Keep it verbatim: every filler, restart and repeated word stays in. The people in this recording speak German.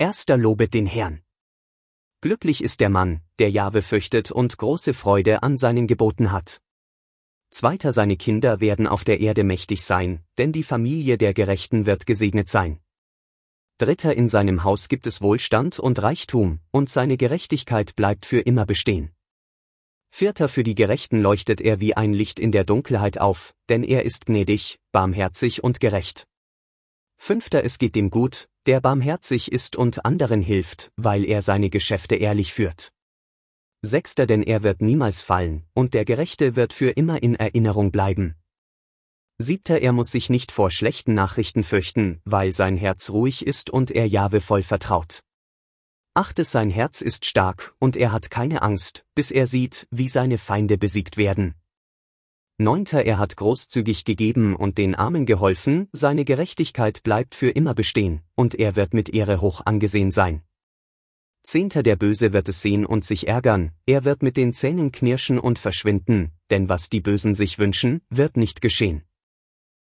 Erster lobet den Herrn. Glücklich ist der Mann, der Jahwe fürchtet und große Freude an seinen Geboten hat. Zweiter seine Kinder werden auf der Erde mächtig sein, denn die Familie der Gerechten wird gesegnet sein. Dritter in seinem Haus gibt es Wohlstand und Reichtum, und seine Gerechtigkeit bleibt für immer bestehen. Vierter für die Gerechten leuchtet er wie ein Licht in der Dunkelheit auf, denn er ist gnädig, barmherzig und gerecht. Fünfter es geht dem gut, der barmherzig ist und anderen hilft, weil er seine Geschäfte ehrlich führt. Sechster denn er wird niemals fallen, und der Gerechte wird für immer in Erinnerung bleiben. Siebter er muss sich nicht vor schlechten Nachrichten fürchten, weil sein Herz ruhig ist und er Jahwe voll vertraut. Achtes sein Herz ist stark, und er hat keine Angst, bis er sieht, wie seine Feinde besiegt werden. Neunter er hat großzügig gegeben und den Armen geholfen, seine Gerechtigkeit bleibt für immer bestehen, und er wird mit Ehre hoch angesehen sein. Zehnter der Böse wird es sehen und sich ärgern, er wird mit den Zähnen knirschen und verschwinden, denn was die Bösen sich wünschen, wird nicht geschehen.